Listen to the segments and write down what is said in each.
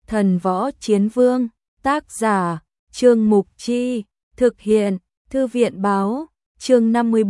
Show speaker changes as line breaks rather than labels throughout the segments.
Thần Võ Chiến Vương, tác giả, Trương Mục Chi, thực hiện, Thư viện Báo, chương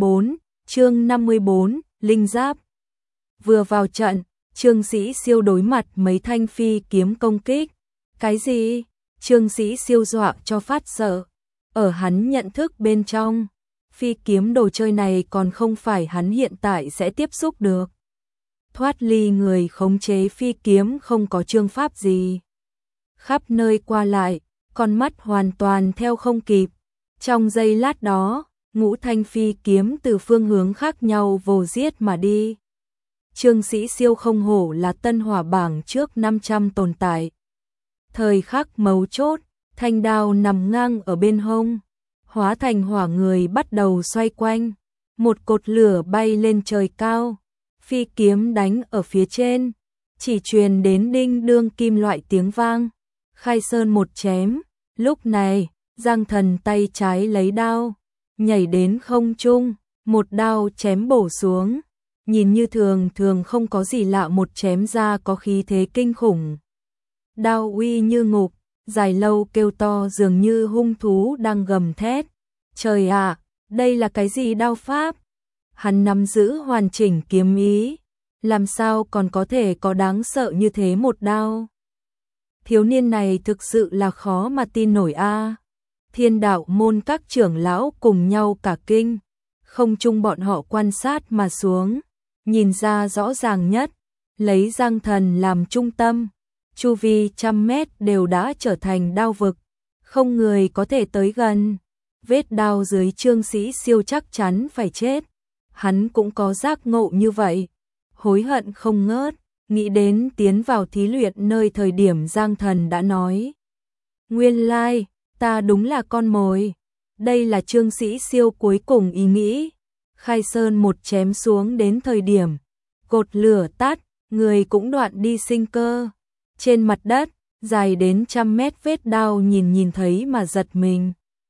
54, Linh Giáp. Vừa vào trận, Trương Sĩ Siêu đối mặt mấy thanh phi kiếm công kích. Cái gì? Trương Sĩ Siêu dọa cho phát sợ. Ở hắn nhận thức bên trong, phi kiếm đồ chơi này còn không phải hắn hiện tại sẽ tiếp xúc được. Thoát ly người khống chế phi kiếm không có chương pháp gì. Khắp nơi qua lại, con mắt hoàn toàn theo không kịp. Trong giây lát đó, ngũ thanh phi kiếm từ phương hướng khác nhau vồ giết mà đi. Trương Sĩ Siêu không hổ là tân hỏa bảng trước 500 tồn tại. Thời khắc mấu chốt, thanh đao nằm ngang ở bên hông, hóa thành hỏa người bắt đầu xoay quanh. Một cột lửa bay lên trời cao, phi kiếm đánh ở phía trên, chỉ truyền đến đinh đương kim loại tiếng vang. Khai sơn một chém, lúc này, Giang Thần tay trái lấy đao, nhảy đến không trung, một đao chém bổ xuống. Nhìn như thường không có gì lạ, một chém ra có khí thế kinh khủng. Đao uy như ngục, dài lâu kêu to dường như hung thú đang gầm thét. Trời ạ, đây là cái gì đao pháp? Hắn nắm giữ hoàn chỉnh kiếm ý, làm sao còn có thể có đáng sợ như thế một đao? Thiếu niên này thực sự là khó mà tin nổi a. Thiên đạo môn các trưởng lão cùng nhau cả kinh, không chung bọn họ quan sát mà xuống, nhìn ra rõ ràng nhất, lấy Giang Thần làm trung tâm, chu vi 100 mét đều đã trở thành đao vực, không người có thể tới gần. Vết đao dưới Trương Sĩ Siêu chắc chắn phải chết. Hắn cũng có giác ngộ như vậy, hối hận không ngớt, nghĩ đến tiến vào thí luyện nơi thời điểm Giang Thần đã nói. Nguyên lai, ta đúng là con mồi. Đây là Trương Sĩ Siêu cuối cùng ý nghĩ. Khai sơn một chém xuống đến thời điểm, cột lửa tắt, người cũng đoạn đi sinh cơ. Trên mặt đất, dài đến 100 mét vết đao nhìn thấy mà giật mình.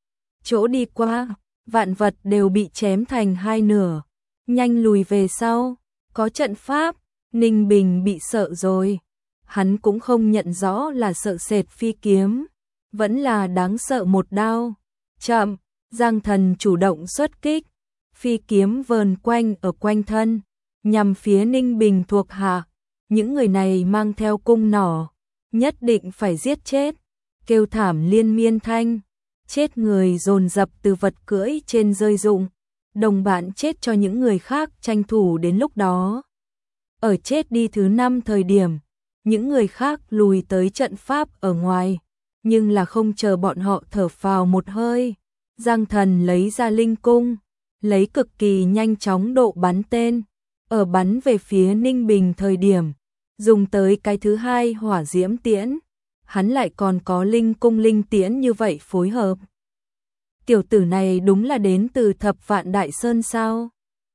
Chỗ đi qua, vạn vật đều bị chém thành hai nửa. Nhanh lùi về sau, có trận pháp. Ninh Bình bị sợ rồi. Hắn cũng không nhận rõ là sợ sệt phi kiếm, vẫn là đáng sợ một đao. Chậm, Giang Thần chủ động xuất kích, phi kiếm vờn quanh ở quanh thân, nhằm phía Ninh Bình thuộc hạ. Những người này mang theo cung nỏ, nhất định phải giết chết. Kêu thảm liên miên thanh, chết người dồn dập từ vật cưỡi trên rơi rụng. Đồng bạn chết cho những người khác tranh thủ đến lúc đó. Ở chết đi thứ 5 thời điểm, những người khác lùi tới trận pháp ở ngoài, nhưng là không chờ bọn họ thở phào một hơi. Giang Thần lấy ra linh cung, lấy cực kỳ nhanh chóng độ bắn tên, ở bắn về phía Ninh Bình thời điểm, dùng tới cái thứ 2 hỏa diễm tiễn, hắn lại còn có linh cung linh tiễn như vậy phối hợp. Tiểu tử này đúng là đến từ Thập Vạn Đại Sơn sao?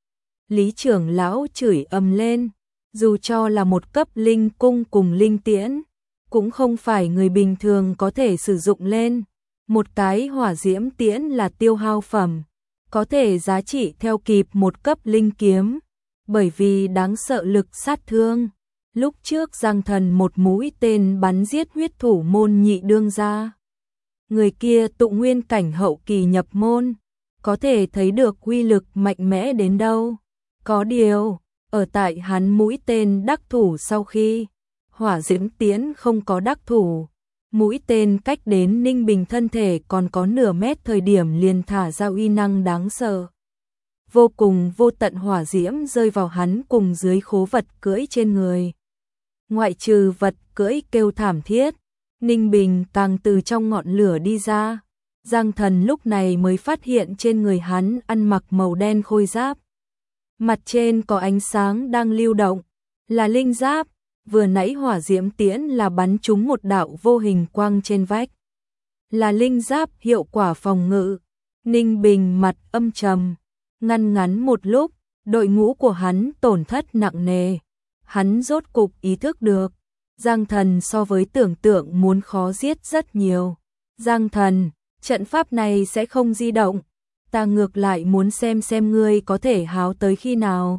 Lý trưởng lão chửi ầm lên, dù cho là một cấp linh cung cùng linh tiễn, cũng không phải người bình thường có thể sử dụng lên. Một cái hỏa diễm tiễn là tiêu hao phẩm, có thể giá trị theo kịp một cấp linh kiếm, bởi vì đáng sợ lực sát thương. Lúc trước Giang Thần một mũi tên bắn giết huyết thủ môn nhị đương gia. Người kia tụ nguyên cảnh hậu kỳ nhập môn, có thể thấy được uy lực mạnh mẽ đến đâu. Có điều, ở tại hắn mũi tên đắc thủ sau khi hỏa diễm tiễn không có đắc thủ, mũi tên cách đến Ninh Bình thân thể còn có nửa mét thời điểm liền thả ra uy năng đáng sợ. Vô cùng vô tận hỏa diễm rơi vào hắn cùng dưới khố vật cưỡi trên người. Ngoại trừ vật cưỡi kêu thảm thiết, Ninh Bình càng từ trong ngọn lửa đi ra. Giang Thần lúc này mới phát hiện trên người hắn ăn mặc màu đen khôi giáp. Mặt trên có ánh sáng đang lưu động, là linh giáp. Vừa nãy hỏa diễm tiễn là bắn trúng một đạo vô hình quang trên vách, là linh giáp hiệu quả phòng ngự. Ninh Bình mặt âm trầm, ngăn một lúc, đội ngũ của hắn tổn thất nặng nề. Hắn rốt cục ý thức được, Giang Thần so với tưởng tượng muốn khó giết rất nhiều. Giang Thần, trận pháp này sẽ không di động, ta ngược lại muốn xem ngươi có thể háo tới khi nào.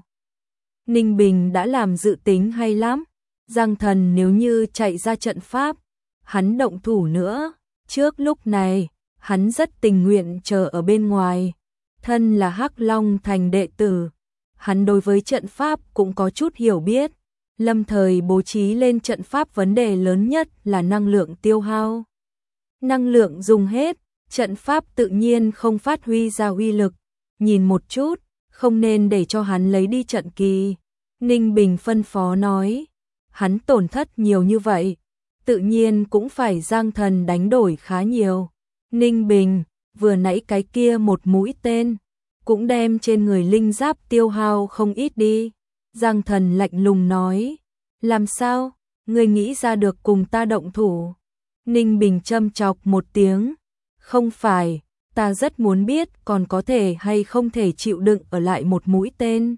Ninh Bình đã làm dự tính hay lắm. Giang Thần nếu như chạy ra trận pháp, hắn động thủ nữa. Trước lúc này, hắn rất tình nguyện chờ ở bên ngoài. Thân là Hắc Long Thành đệ tử, hắn đối với trận pháp cũng có chút hiểu biết. Lâm thời bố trí lên trận pháp vấn đề lớn nhất là năng lượng tiêu hao. Năng lượng dùng hết, trận pháp tự nhiên không phát huy ra uy lực. Nhìn một chút, không nên để cho hắn lấy đi trận kỳ. Ninh Bình phân phó nói, hắn tổn thất nhiều như vậy, tự nhiên cũng phải Giang Thần đánh đổi khá nhiều. Ninh Bình, vừa nãy cái kia một mũi tên, cũng đem trên người linh giáp tiêu hao không ít đi. Giang Thần lạnh lùng nói, làm sao, ngươi nghĩ ra được cùng ta động thủ? Ninh Bình châm chọc một tiếng, không phải, ta rất muốn biết còn có thể hay không thể chịu đựng ở lại một mũi tên.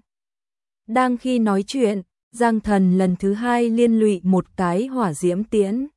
Đang khi nói chuyện, Giang Thần lần thứ hai liên lụy một cái hỏa diễm tiễn.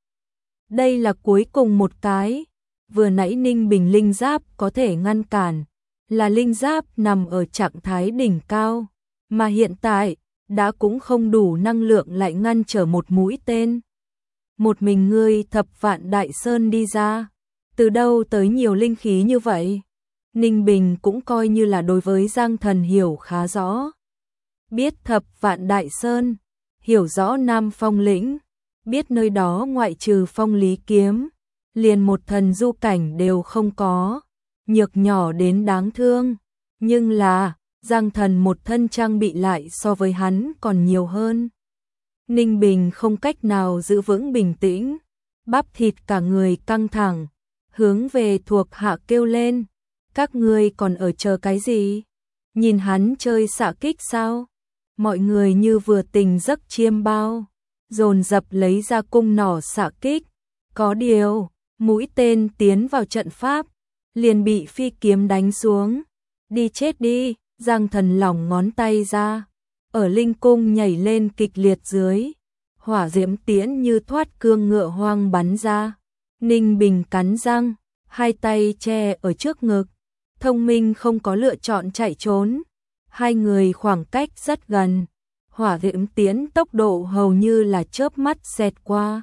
Đây là cuối cùng một cái, vừa nãy Ninh Bình linh giáp có thể ngăn cản, là linh giáp nằm ở trạng thái đỉnh cao, mà hiện tại, đã cũng không đủ năng lượng lại ngăn trở một mũi tên. Một mình ngươi Thập Vạn Đại Sơn đi ra, từ đâu tới nhiều linh khí như vậy? Ninh Bình cũng coi như là đối với Giang Thần hiểu khá rõ. Biết Thập Vạn Đại Sơn, hiểu rõ Nam Phong Lĩnh, biết nơi đó ngoại trừ Phong Lý Kiếm, liền một thần du cảnh đều không có, nhược nhỏ đến đáng thương. Nhưng là, Giang Thần một thân trang bị lại so với hắn còn nhiều hơn. Ninh Bình không cách nào giữ vững bình tĩnh, bắp thịt cả người căng thẳng, hướng về thuộc hạ kêu lên, các ngươi còn ở chờ cái gì? Nhìn hắn chơi xạ kích sao? Mọi người như vừa tỉnh giấc chiêm bao, dồn dập lấy ra cung nỏ xạ kích. Có điều, mũi tên tiến vào trận pháp, liền bị phi kiếm đánh xuống. Đi chết đi, Giang Thần lỏng ngón tay ra, ở linh cung nhảy lên kịch liệt dưới. Hỏa diễm tiễn như thoát cương ngựa hoang bắn ra. Ninh Bình cắn răng, hai tay che ở trước ngực, thông minh không có lựa chọn chạy trốn. Hai người khoảng cách rất gần, hỏa diễm tiễn tốc độ hầu như là chớp mắt xẹt qua.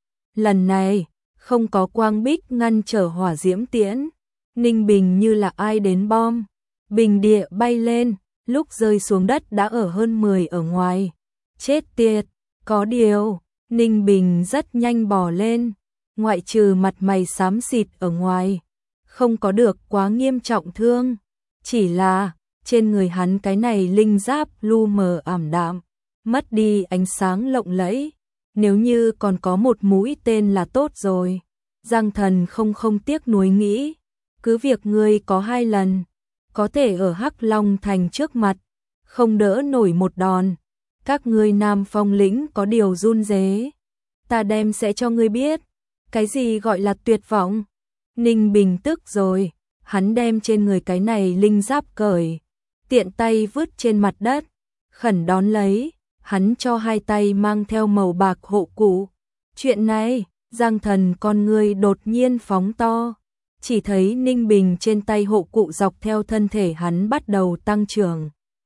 Lần này, không có quang bích ngăn trở hỏa diễm tiễn, Ninh Bình như là ai đến bom, bình địa bay lên, lúc rơi xuống đất đã ở hơn 10 ở ngoài. Chết tiệt, có điều, Ninh Bình rất nhanh bò lên, ngoại trừ mặt mày xám xịt ở ngoài, không có được quá nghiêm trọng thương, chỉ là trên người hắn cái này linh giáp lu mờ ảm đạm, mất đi ánh sáng lộng lẫy, nếu như còn có một mũi tên là tốt rồi. Giang Thần không tiếc nuối nghĩ, cứ việc ngươi có 2 lần, có thể ở Hắc Long Thành trước mặt, không đỡ nổi một đòn, các ngươi Nam Phong Lĩnh có điều run rế, ta đem sẽ cho ngươi biết, cái gì gọi là tuyệt vọng. Ninh Bình tức rồi, hắn đem trên người cái này linh giáp cởi, tiện tay vứt trên mặt đất, khẩn đón lấy, hắn cho hai tay mang theo màu bạc hộ cụ. Chuyện này, Giang Thần con ngươi đột nhiên phóng to, chỉ thấy Ninh Bình trên tay hộ cụ dọc theo thân thể hắn bắt đầu tăng trưởng.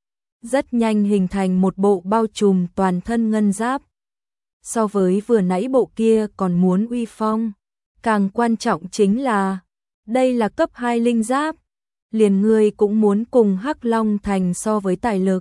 Rất nhanh hình thành một bộ bao trùm toàn thân ngân giáp. So với vừa nãy bộ kia còn muốn uy phong, càng quan trọng chính là, đây là cấp 2 linh giáp, liền ngươi cũng muốn cùng Hắc Long Thành so với tài lực.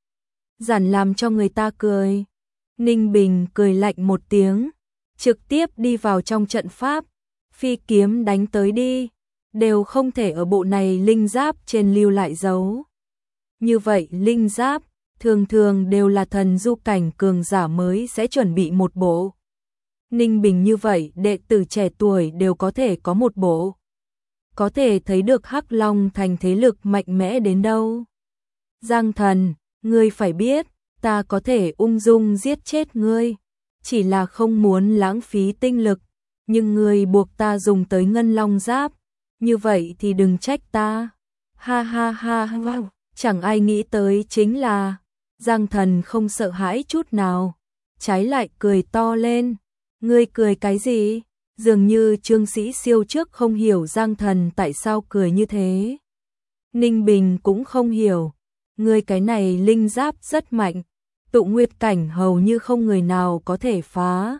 Giản làm cho người ta cười. Ninh Bình cười lạnh một tiếng, trực tiếp đi vào trong trận pháp, phi kiếm đánh tới đi, đều không thể ở bộ này linh giáp trên lưu lại dấu. Như vậy linh giáp, thường thường đều là thần du cảnh cường giả mới sẽ chuẩn bị một bộ. Ninh Bình như vậy đệ tử trẻ tuổi đều có thể có một bộ. Có thể thấy được Hắc Long Thành thế lực mạnh mẽ đến đâu. Giang Thần, ngươi phải biết, ta có thể ung dung giết chết ngươi, chỉ là không muốn lãng phí tinh lực, nhưng ngươi buộc ta dùng tới ngân long giáp, như vậy thì đừng trách ta. Ha ha ha ha, chẳng ai nghĩ tới chính là, Giang Thần không sợ hãi chút nào, trái lại cười to lên. Ngươi cười cái gì? Dường như Trương Sĩ Siêu trước không hiểu Giang Thần tại sao cười như thế. Ninh Bình cũng không hiểu, ngươi cái này linh giáp rất mạnh, tụ nguyệt cảnh hầu như không người nào có thể phá,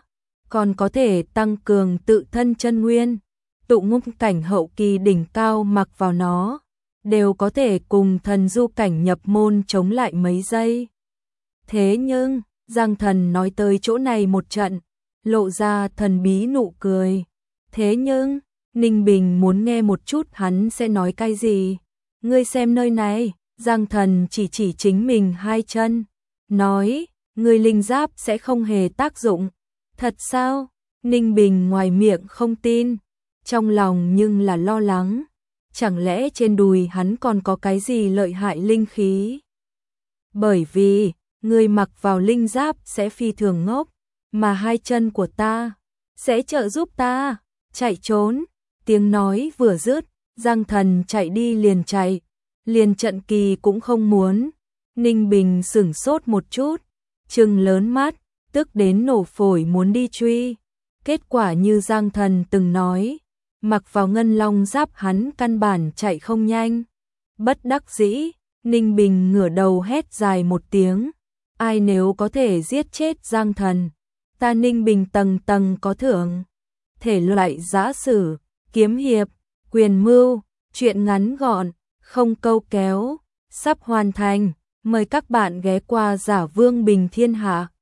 còn có thể tăng cường tự thân chân nguyên, tụ ngục cảnh hậu kỳ đỉnh cao mặc vào nó, đều có thể cùng thần du cảnh nhập môn chống lại mấy giây. Thế nhưng, Giang Thần nói tới chỗ này một trận, lộ ra thần bí nụ cười. Thế nhưng, Ninh Bình muốn nghe một chút hắn sẽ nói cái gì. Ngươi xem nơi này, Giang Thần chỉ chính mình hai chân, nói, ngươi linh giáp sẽ không hề tác dụng. Thật sao? Ninh Bình ngoài miệng không tin, trong lòng nhưng là lo lắng. Chẳng lẽ trên đùi hắn còn có cái gì lợi hại linh khí? Bởi vì, người mặc vào linh giáp sẽ phi thường ngốc, mà hai chân của ta sẽ trợ giúp ta chạy trốn. Tiếng nói vừa dứt, Giang Thần chạy đi liền chạy, liền trận kỳ cũng không muốn. Ninh Bình sửng sốt một chút, trừng lớn mắt, tức đến nổ phổi muốn đi truy. Kết quả như Giang Thần từng nói, mặc vào ngân long giáp hắn căn bản chạy không nhanh. Bất đắc dĩ, Ninh Bình ngửa đầu hét dài một tiếng. Ai nếu có thể giết chết Giang Thần, ta Ninh Bình tầng tầng có thưởng. Thể loại giã sử, kiếm hiệp, quyền mưu, truyện ngắn gọn, không câu kéo, sắp hoàn thành. Mời các bạn ghé qua Giả Vương Bình Thiên Hạ.